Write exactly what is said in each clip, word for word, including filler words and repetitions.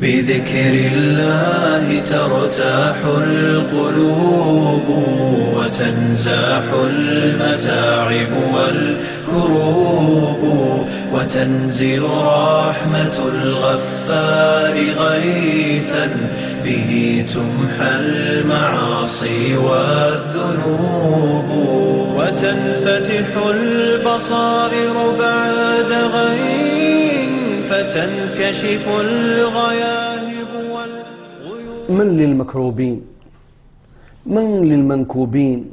بذكر الله ترتاح القلوب وتنزاح المتاعب والكروب وتنزل رحمة الغفار غيثا به تمحى المعاصي والذنوب وتنفتح البصائر بعد غين فتنكشف الغياهب والغيوب. من للمكروبين، من للمنكوبين،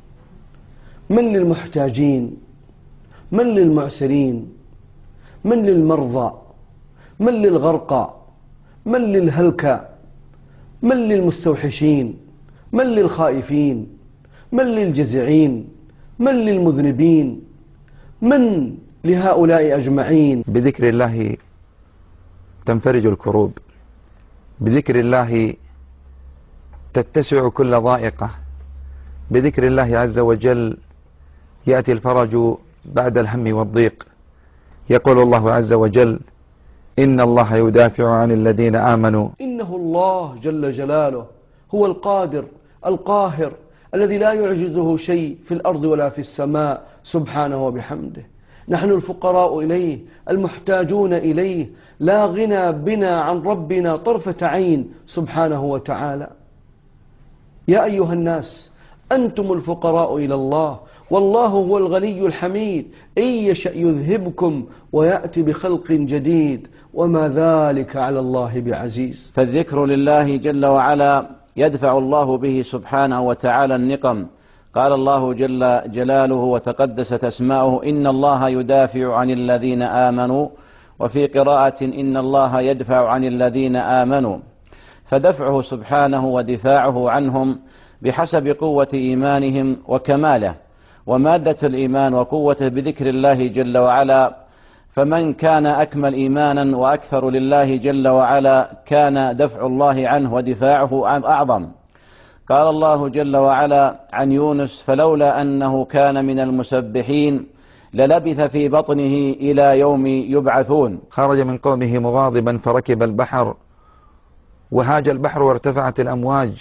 من للمحتاجين، من للمعسرين، من للمرضى، من للغرقى، من للهلكى، من للمستوحشين، من للخائفين، من للجزعين، من للمذنبين، من لهؤلاء أجمعين. بذكر الله تنفرج الكروب، بذكر الله تتسع كل ضائقة، بذكر الله عز وجل يأتي الفرج بعد الهم والضيق. يقول الله عز وجل: إن الله يدافع عن الذين آمنوا. إنه الله جل جلاله هو القادر القاهر الذي لا يعجزه شيء في الأرض ولا في السماء سبحانه وبحمده. نحن الفقراء إليه المحتاجون إليه، لا غنى بنا عن ربنا طرفة عين سبحانه وتعالى. يا أيها الناس أنتم الفقراء إلى الله والله هو الغني الحميد، إن يشأ يذهبكم ويأتي بخلق جديد وما ذلك على الله بعزيز. فالذكر لله جل وعلا يدفع الله به سبحانه وتعالى النقم. قال الله جل جلاله وتقدست أسماؤه: إن الله يدافع عن الذين آمنوا، وفي قراءة: إن الله يدفع عن الذين آمنوا. فدفعه سبحانه ودفاعه عنهم بحسب قوة إيمانهم وكماله، ومادة الإيمان وقوته بذكر الله جل وعلا. فمن كان أكمل إيمانا وأكثر لله جل وعلا كان دفع الله عنه ودفاعه أعظم. قال الله جل وعلا عن يونس: فلولا أنه كان من المسبحين للبث في بطنه إلى يوم يبعثون. خرج من قومه مغاضبا فركب البحر، وهاج البحر وارتفعت الأمواج،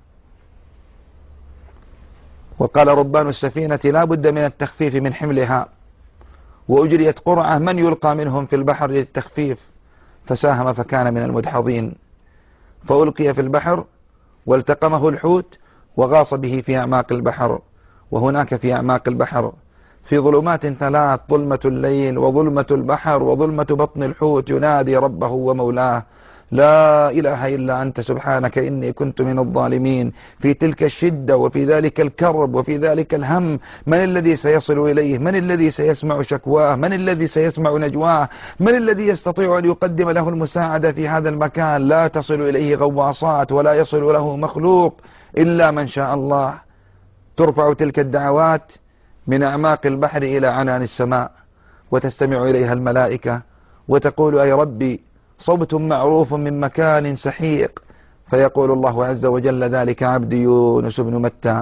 وقال ربان السفينة: لا بد من التخفيف من حملها، وأجريت قرعة من يلقى منهم في البحر للتخفيف، فساهم فكان من المدحضين، فألقي في البحر والتقمه الحوت وغاص به في أعماق البحر. وهناك في أعماق البحر في ظلمات ثلاث: ظلمة الليل وظلمة البحر وظلمة بطن الحوت، ينادي ربه ومولاه: لا إله إلا أنت سبحانك إني كنت من الظالمين. في تلك الشدة وفي ذلك الكرب وفي ذلك الهم، من الذي سيصل إليه؟ من الذي سيسمع شكواه؟ من الذي سيسمع نجواه؟ من الذي يستطيع أن يقدم له المساعدة في هذا المكان؟ لا تصل إليه غواصات ولا يصل له مخلوق إلا من شاء الله. ترفع تلك الدعوات من أعماق البحر إلى عنان السماء، وتستمع إليها الملائكة وتقول: أي ربي، صوت معروف من مكان سحيق. فيقول الله عز وجل: ذلك عبدي يونس بن متى.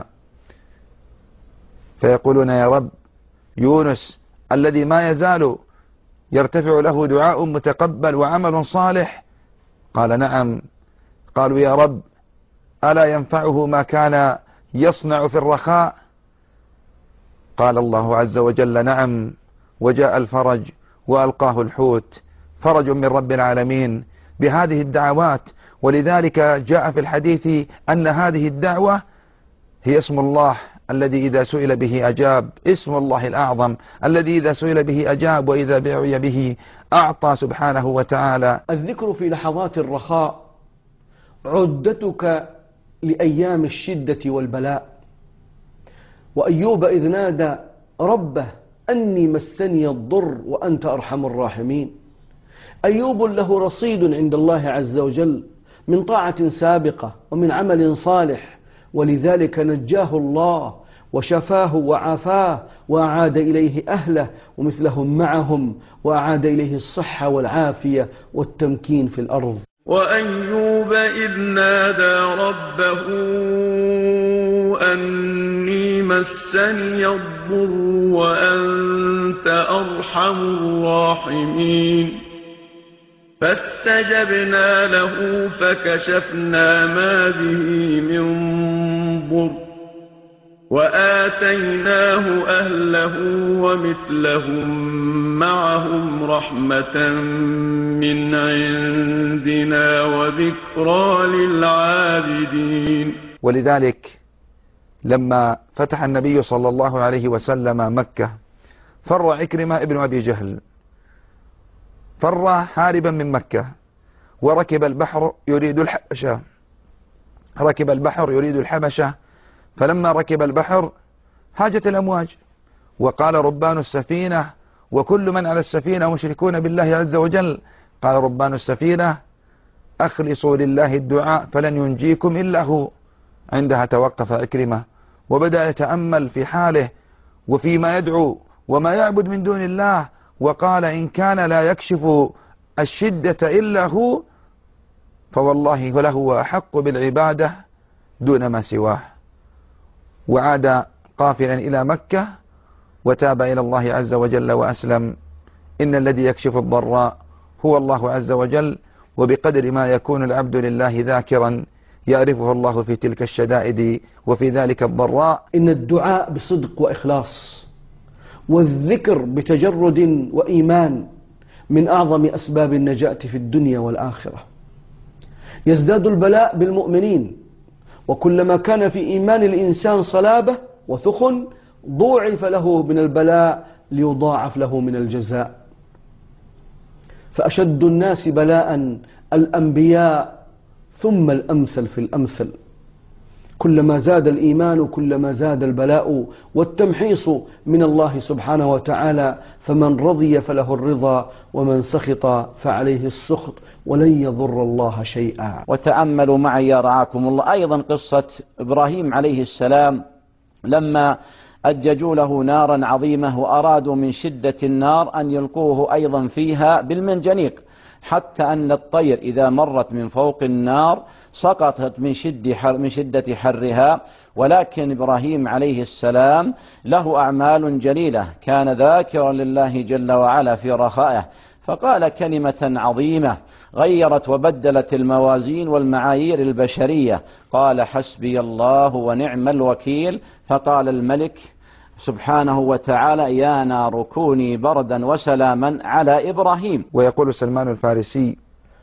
فيقولون: يا رب، يونس الذي ما يزال يرتفع له دعاء متقبل وعمل صالح. قال: نعم. قالوا: يا رب، ألا ينفعه ما كان يصنع في الرخاء؟ قال الله عز وجل: نعم. وجاء الفرج وألقاه الحوت، فرج من رب العالمين بهذه الدعوات. ولذلك جاء في الحديث أن هذه الدعوة هي اسم الله الذي إذا سئل به أجاب، اسم الله الأعظم الذي إذا سئل به أجاب وإذا دعي به أعطى سبحانه وتعالى. الذكر في لحظات الرخاء عدتك لأيام الشدة والبلاء. وأيوب إذ نادى ربه أني مسني الضر وأنت أرحم الراحمين. أيوب له رصيد عند الله عز وجل من طاعة سابقة ومن عمل صالح، ولذلك نجاه الله وشفاه وعافاه وأعاد إليه أهله ومثلهم معهم، وأعاد إليه الصحة والعافية والتمكين في الأرض. وأيوب إذ نادى ربه أني مسني الضر وأنت أرحم الراحمين. فاستجبنا له فكشفنا ما به من ضر وآتيناه أهله ومثلهم معهم رحمة من عندنا وذكرى للعابدين. ولذلك لما فتح النبي صلى الله عليه وسلم مكة فر عكرمة ابن أبي جهل، فر هاربا من مكة وركب البحر يريد الحبشة، ركب البحر يريد الحبشة، فلما ركب البحر هاجت الأمواج وقال ربان السفينة وكل من على السفينة مشركون بالله عز وجل، قال ربان السفينة أخلصوا لله الدعاء فلن ينجيكم إلا هو. عندها توقف عكرمة وبدأ يتأمل في حاله وفيما يدعو وما يعبد من دون الله، وقال إن كان لا يكشف الشدة إلا هو فوالله له أحق بالعبادة دون ما سواه. وعاد قافلا إلى مكة وتاب إلى الله عز وجل وأسلم. إن الذي يكشف الضراء هو الله عز وجل، وبقدر ما يكون العبد لله ذاكرا يعرفه الله في تلك الشدائد وفي ذلك الضراء. إن الدعاء بصدق وإخلاص والذكر بتجرد وإيمان من أعظم أسباب النجاة في الدنيا والآخرة. يزداد البلاء بالمؤمنين، وكلما كان في إيمان الإنسان صلابة وثخن ضوعف له من البلاء ليضاعف له من الجزاء. فأشد الناس بلاء الأنبياء ثم الأمثل في الأمثل. كلما زاد الإيمان كلما زاد البلاء والتمحيص من الله سبحانه وتعالى، فمن رضي فله الرضا ومن سخط فعليه السخط ولن يضر الله شيئا. وتأملوا معي يا رعاكم الله أيضا قصة إبراهيم عليه السلام لما أججوا له نارا عظيمة وأرادوا من شدة النار أن يلقوه أيضا فيها بالمنجنيق، حتى أن الطير إذا مرت من فوق النار سقطت من شدة, حر من شدة حرها. ولكن إبراهيم عليه السلام له أعمال جليلة، كان ذاكرا لله جل وعلا في رخائه، فقال كلمة عظيمة غيرت وبدلت الموازين والمعايير البشرية، قال حسبي الله ونعم الوكيل. فقال الملك سبحانه وتعالى يا نار كوني بردا وسلاما على إبراهيم. ويقول سلمان الفارسي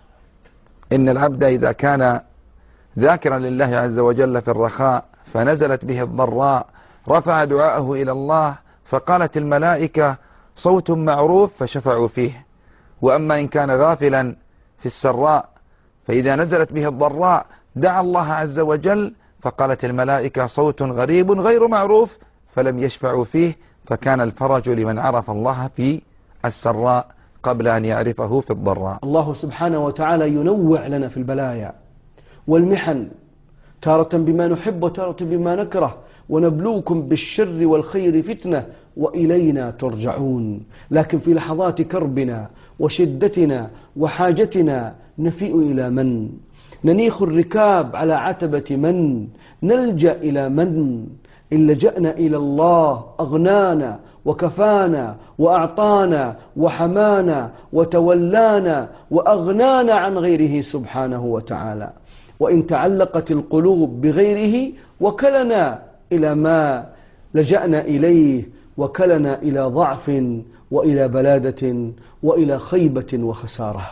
إن العبد إذا كان ذاكرا لله عز وجل في الرخاء فنزلت به الضراء رفع دعاءه إلى الله فقالت الملائكة صوت معروف فشفعوا فيه. وأما إن كان غافلا في السراء فإذا نزلت به الضراء دعا الله عز وجل فقالت الملائكة صوت غريب غير معروف فلم يشفعوا فيه، فكان الفرج لمن عرف الله في السراء قبل أن يعرفه في الضراء. الله سبحانه وتعالى ينوع لنا في البلايا والمحن، تارة بما نحب وتارة بما نكره، ونبلوكم بالشر والخير فتنة وإلينا ترجعون. لكن في لحظات كربنا وشدتنا وحاجتنا نفيء إلى من؟ ننيخ الركاب على عتبة من؟ نلجأ إلى من؟ إن لجأنا إلى الله أغنانا وكفانا وأعطانا وحمانا وتولانا وأغنانا عن غيره سبحانه وتعالى. وإن تعلقت القلوب بغيره وكلنا إلى ما لجأنا إليه، وكلنا إلى ضعف وإلى بلادة وإلى خيبة وخسارة.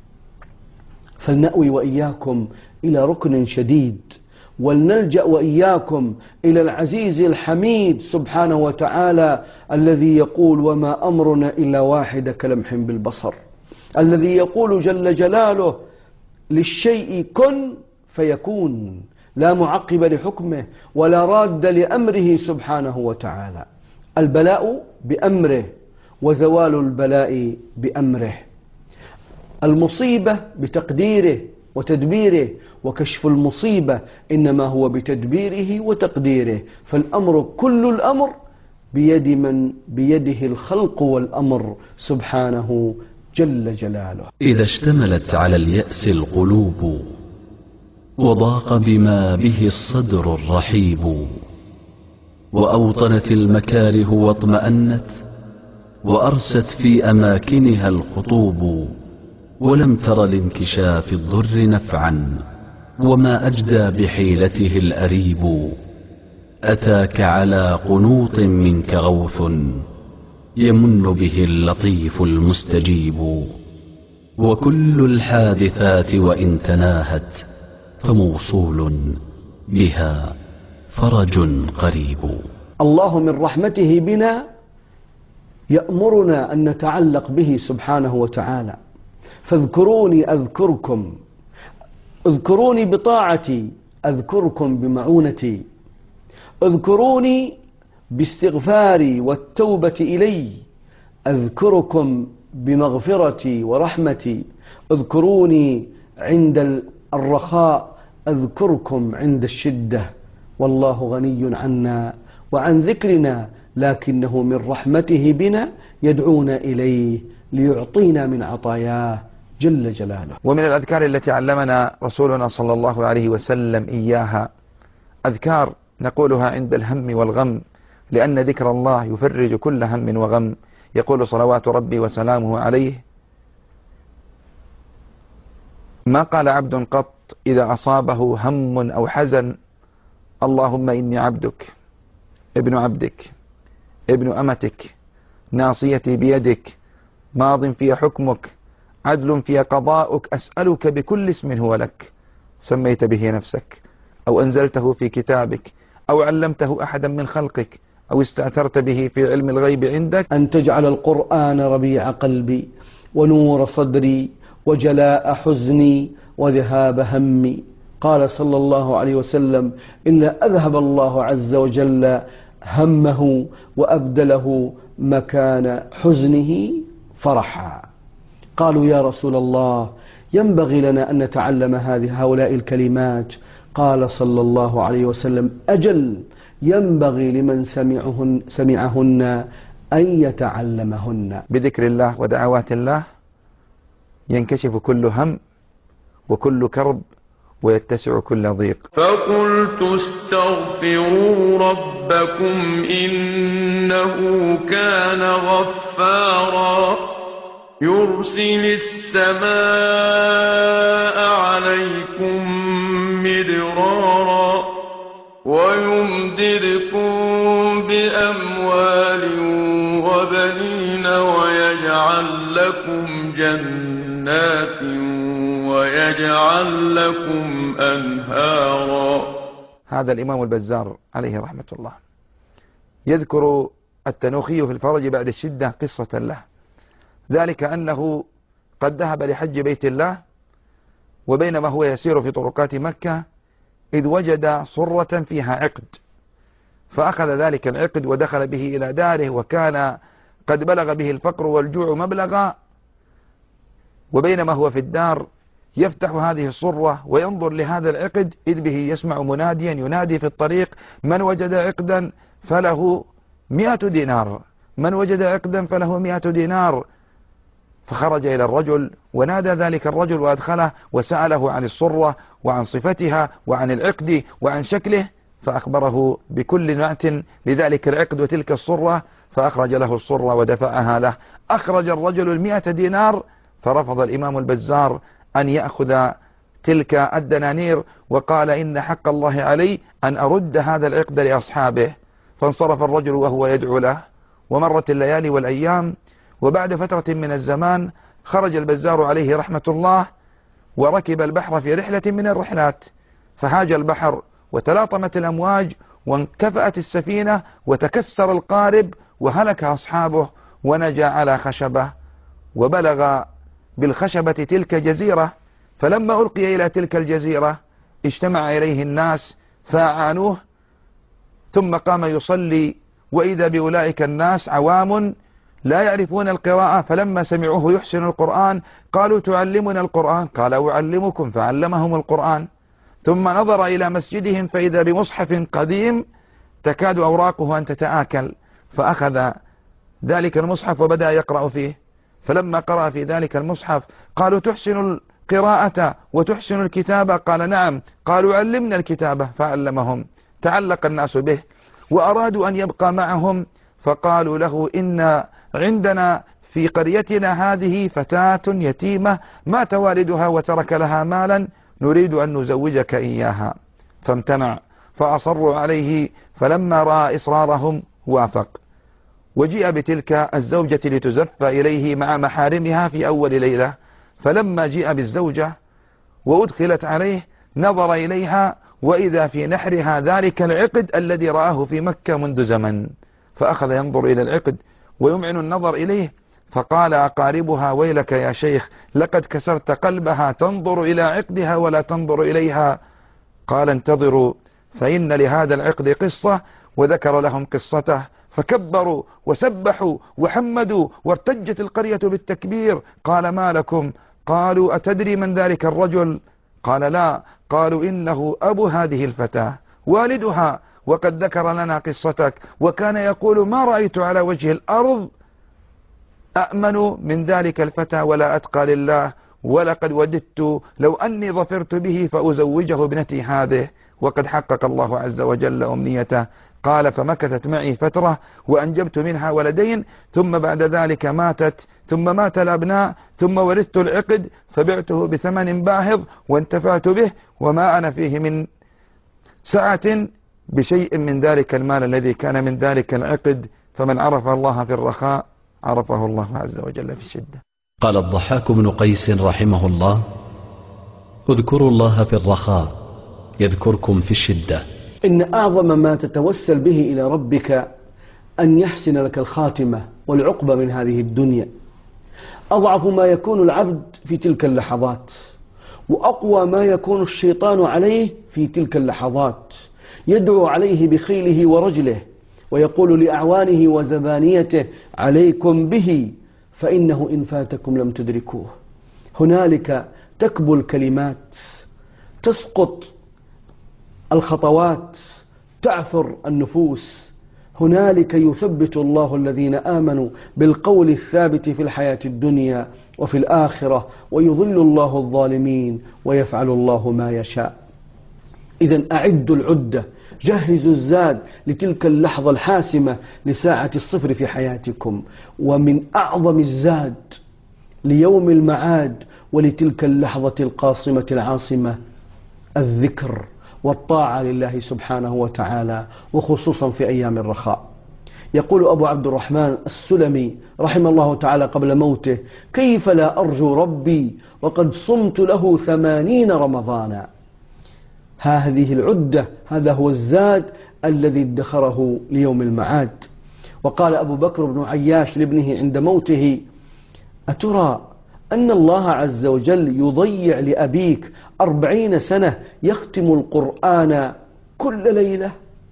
فلنأوي وإياكم إلى ركن شديد، ولنلجأ وإياكم إلى العزيز الحميد سبحانه وتعالى الذي يقول وما أمرنا إلا واحد كلمح بالبصر، الذي يقول جل جلاله للشيء كن فيكون، لا معقب لحكمه ولا راد لأمره سبحانه وتعالى. البلاء بأمره وزوال البلاء بأمره، المصيبة بتقديره وتدبيره، وكشف المصيبة إنما هو بتدبيره وتقديره. فالأمر كل الأمر بيد من بيده الخلق والأمر سبحانه جل جلاله. إذا اشتملت على اليأس القلوب وضاق بما به الصدر الرحيب، وأوطنت المكاره واطمأنت وأرست في أماكنها الخطوب، ولم تر لانكشاف الضر نفعا، وما أجدى بحيلته الأريب. أتاك على قنوط منك غوث، يمن به اللطيف المستجيب. وكل الحادثات وإن تناهت، فموصول بها فرج قريب. الله من رحمته بنا يأمرنا أن نتعلق به سبحانه وتعالى. فاذكروني أذكركم، اذكروني بطاعتي أذكركم بمعونتي، اذكروني باستغفاري والتوبة إلي أذكركم بمغفرتي ورحمتي، اذكروني عند الرخاء أذكركم عند الشدة. والله غني عنا وعن ذكرنا، لكنه من رحمته بنا يدعونا إليه ليعطينا من عطاياه جل جلاله. ومن الأذكار التي علمنا رسولنا صلى الله عليه وسلم إياها أذكار نقولها عند الهم والغم، لأن ذكر الله يفرج كل هم وغم. يقول صلوات ربي وسلامه عليه: ما قال عبد قط إذا أصابه هم أو حزن: اللهم إني عبدك ابن عبدك ابن أمتك، ناصيتي بيدك، ماض في حكمك، عدل في قضاؤك، أسألك بكل اسم هو لك سميت به نفسك أو أنزلته في كتابك أو علمته أحدا من خلقك أو استأثرت به في علم الغيب عندك أن تجعل القرآن ربيع قلبي ونور صدري وجلاء حزني وذهاب همي. قال صلى الله عليه وسلم: إلا أذهب الله عز وجل همه وأبدله مكان حزنه فرحا. قالوا: يا رسول الله، ينبغي لنا أن نتعلم هذه هؤلاء الكلمات. قال صلى الله عليه وسلم: أجل، ينبغي لمن سمعهن, سمعهن أن يتعلمهن. بذكر الله ودعوات الله ينكشف كل هم وكل كرب ويتسع كل ضيق. فقلت استغفروا ربكم إنه كان غفارا يرسل السماء عليكم مدرارا ويمددكم بأموال وبنين ويجعل لكم جنات ويجعل لكم أنهارا. هذا الإمام البزار عليه رحمة الله يذكر التنوخي في الفرج بعد الشدة قصة له، ذلك أنه قد ذهب لحج بيت الله، وبينما هو يسير في طرقات مكة إذ وجد صرة فيها عقد، فأخذ ذلك العقد ودخل به إلى داره، وكان قد بلغ به الفقر والجوع مبلغا، وبينما هو في الدار يفتح هذه الصرة وينظر لهذا العقد إذ به يسمع مناديا ينادي في الطريق: من وجد عقدا فله مئة دينار، من وجد عقدا فله مئة دينار. فخرج إلى الرجل ونادى ذلك الرجل وأدخله وسأله عن الصرة وعن صفتها وعن العقد وعن شكله، فأخبره بكل نعت لذلك العقد وتلك الصرة، فأخرج له الصرة ودفعها له. أخرج الرجل المئة دينار، فرفض الإمام البزار أن يأخذ تلك الدنانير، وقال: إن حق الله علي أن أرد هذا العقد لأصحابه. فانصرف الرجل وهو يدعو له، ومرت الليالي والأيام، وبعد فترة من الزمان خرج البزار عليه رحمة الله وركب البحر في رحلة من الرحلات، فهاج البحر وتلاطمت الأمواج وانكفأت السفينة وتكسر القارب وهلك أصحابه، ونجا على خشبة وبلغ بالخشبة تلك جزيرة. فلما ألقي إلى تلك الجزيرة اجتمع إليه الناس فأعانوه، ثم قام يصلي، وإذا بأولئك الناس عوام لا يعرفون القراءة، فلما سمعوه يحسن القرآن قالوا: تعلمنا القرآن؟ قال: أعلمكم، فعلمهم القرآن. ثم نظر إلى مسجدهم فإذا بمصحف قديم تكاد أوراقه أن تتآكل، فأخذ ذلك المصحف وبدأ يقرأ فيه. فلما قرأ في ذلك المصحف قالوا: تحسن القراءة وتحسن الكتابة؟ قال: نعم. قالوا: علمنا الكتابة، فعلمهم. تعلق الناس به وأرادوا أن يبقى معهم، فقالوا له: إن عندنا في قريتنا هذه فتاة يتيمة مات والدها وترك لها مالا، نريد أن نزوجك إياها. فامتنع، فأصروا عليه، فلما رأى إصرارهم وافق، وجيء بتلك الزوجة لتزف إليه مع محارمها في أول ليلة. فلما جيء بالزوجة وأدخلت عليه نظر إليها وإذا في نحرها ذلك العقد الذي رآه في مكة منذ زمن، فأخذ ينظر إلى العقد ويمعن النظر إليه، فقال أقاربها ويلك يا شيخ، لقد كسرت قلبها، تنظر إلى عقدها ولا تنظر إليها. قال انتظروا فإن لهذا العقد قصة، وذكر لهم قصته، فكبروا وسبحوا وحمدوا وارتجت القرية بالتكبير. قال ما لكم؟ قالوا أتدري من ذلك الرجل؟ قال لا. قالوا إنه أبو هذه الفتاة والدها، وقد ذكر لنا قصتك، وكان يقول ما رأيت على وجه الأرض أأمن من ذلك الفتى ولا أتقى لله، ولقد وددت لو أني ظفرت به فأزوجه ابنتي هذه، وقد حقق الله عز وجل أمنيته. قال فمكثت معي فترة وأنجبت منها ولدين، ثم بعد ذلك ماتت، ثم مات الأبناء، ثم ورثت العقد فبعته بثمن باهظ وانتفعت به، وما أنا فيه من سعة بشيء من ذلك المال الذي كان من ذلك العقد. فمن عرف الله في الرخاء عرفه الله عز وجل في الشدة. قال الضحاك بن قيس رحمه الله: اذكروا الله في الرخاء يذكركم في الشدة. إن أعظم ما تتوسل به إلى ربك أن يحسن لك الخاتمة والعقبة من هذه الدنيا. أضعف ما يكون العبد في تلك اللحظات، وأقوى ما يكون الشيطان عليه في تلك اللحظات، يدعو عليه بخيله ورجله، ويقول لأعوانه وزبانيته عليكم به فإنه إن فاتكم لم تدركوه. هنالك تكبو الكلمات، تسقط الخطوات، تعثر النفوس. هنالك يثبت الله الذين آمنوا بالقول الثابت في الحياة الدنيا وفي الآخرة، ويضل الله الظالمين ويفعل الله ما يشاء. إذن أعدوا العدة، جهزوا الزاد لتلك اللحظة الحاسمة لساعة الصفر في حياتكم. ومن أعظم الزاد ليوم المعاد ولتلك اللحظة القاصمة العاصمة الذكر والطاعة لله سبحانه وتعالى، وخصوصا في أيام الرخاء. يقول أبو عبد الرحمن السلمي رحمه الله تعالى قبل موته: كيف لا أرجو ربي وقد صمت له ثمانين رمضانا. هذه العدة، هذا هو الزاد الذي ادخره ليوم المعاد. وقال أبو بكر بن عياش لابنه عند موته: أترى أن الله عز وجل يضيع لأبيك أربعين سنة يختم القرآن كل ليلة؟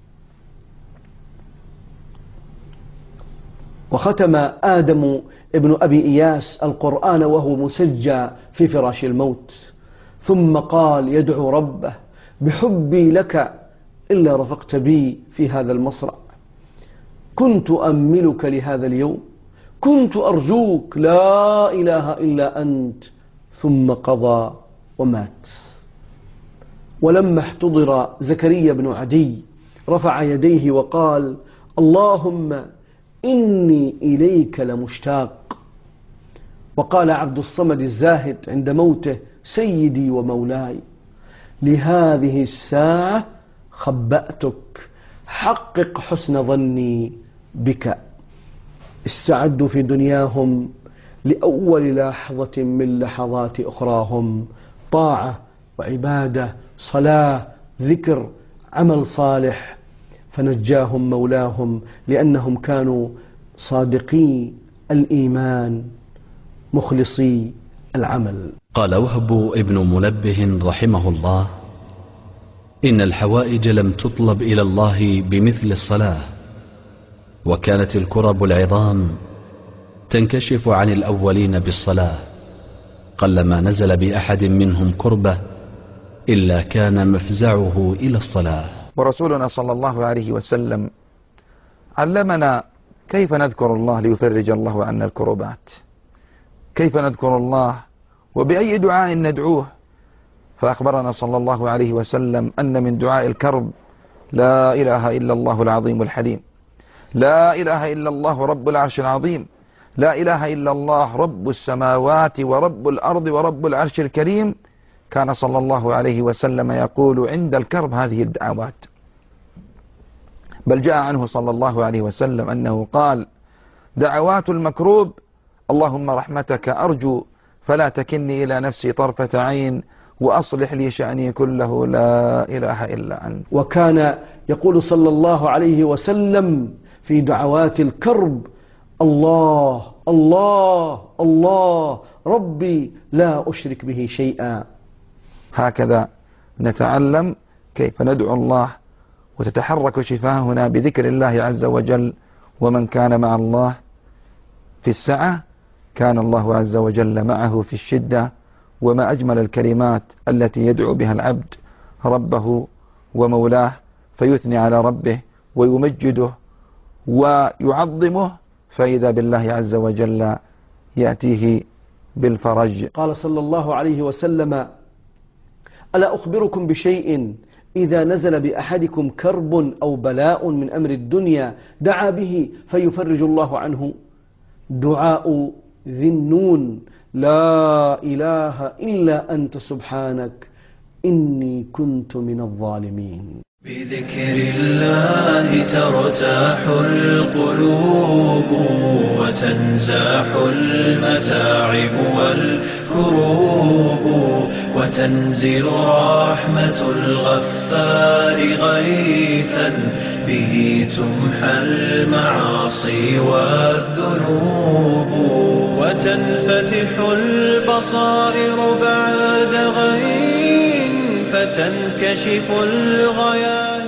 وختم آدم ابن أبي إياس القرآن وهو مسجى في فراش الموت، ثم قال يدعو ربه: بحبي لك إلا رفقت بي في هذا المصرع، كنت أملك لهذا اليوم، كنت أرجوك، لا إله إلا أنت. ثم قضى ومات. ولما احتضر زكريا بن عدي رفع يديه وقال: اللهم إني إليك لمشتاق. وقال عبد الصمد الزاهد عند موته: سيدي ومولاي، لهذه الساعة خبأتك، حقق حسن ظني بك. استعدوا في دنياهم لأول لحظة من لحظات أخراهم، طاعة وعبادة، صلاة، ذكر، عمل صالح، فنجاهم مولاهم لأنهم كانوا صادقي الإيمان مخلصي العمل. قال وهب ابن منبه رحمه الله: إن الحوائج لم تطلب إلى الله بمثل الصلاة، وكانت الكرب العظام تنكشف عن الأولين بالصلاة، قلما نزل بأحد منهم كربة إلا كان مفزعه إلى الصلاة. ورسولنا صلى الله عليه وسلم علمنا كيف نذكر الله ليفرج الله عنا الكربات، كيف نذكر الله وبأي دعاء ندعوه. فأخبرنا صلى الله عليه وسلم أن من دعاء الكرب: لا إله إلا الله العظيم الحليم، لا إله إلا الله رب العرش العظيم، لا إله إلا الله رب السماوات ورب الأرض ورب العرش الكريم، كان صلى الله عليه وسلم يقول عند الكرب هذه الدعوات. بل جاء عنه صلى الله عليه وسلم أنه قال: دعوات المكروب اللهم رحمتك أرجو فلا تكني إلى نفسي طرفة عين وأصلح لي شأني كله لا إله إلا أنت. وكان يقول صلى الله عليه وسلم في دعوات الكرب: الله الله الله ربي لا أشرك به شيئا. هكذا نتعلم كيف ندعو الله، وتتحرك شفاهنا بذكر الله عز وجل. ومن كان مع الله في السعة كان الله عز وجل معه في الشدة. وما أجمل الكلمات التي يدعو بها العبد ربه ومولاه، فيثني على ربه ويمجده ويعظمه، فإذا بالله عز وجل يأتيه بالفرج. قال صلى الله عليه وسلم: ألا أخبركم بشيء إذا نزل بأحدكم كرب أو بلاء من أمر الدنيا دعا به فيفرج الله عنه؟ دعاء ذي النون: لا إله إلا أنت سبحانك إني كنت من الظالمين. بذكر الله ترتاح القلوب وتنزاح المتاعب والكروب، وتنزل رحمة الغفار غيثا به تمحى المعاصي والذنوب، وتنفتح البصائر بعد غيث فتنكشف الغياهب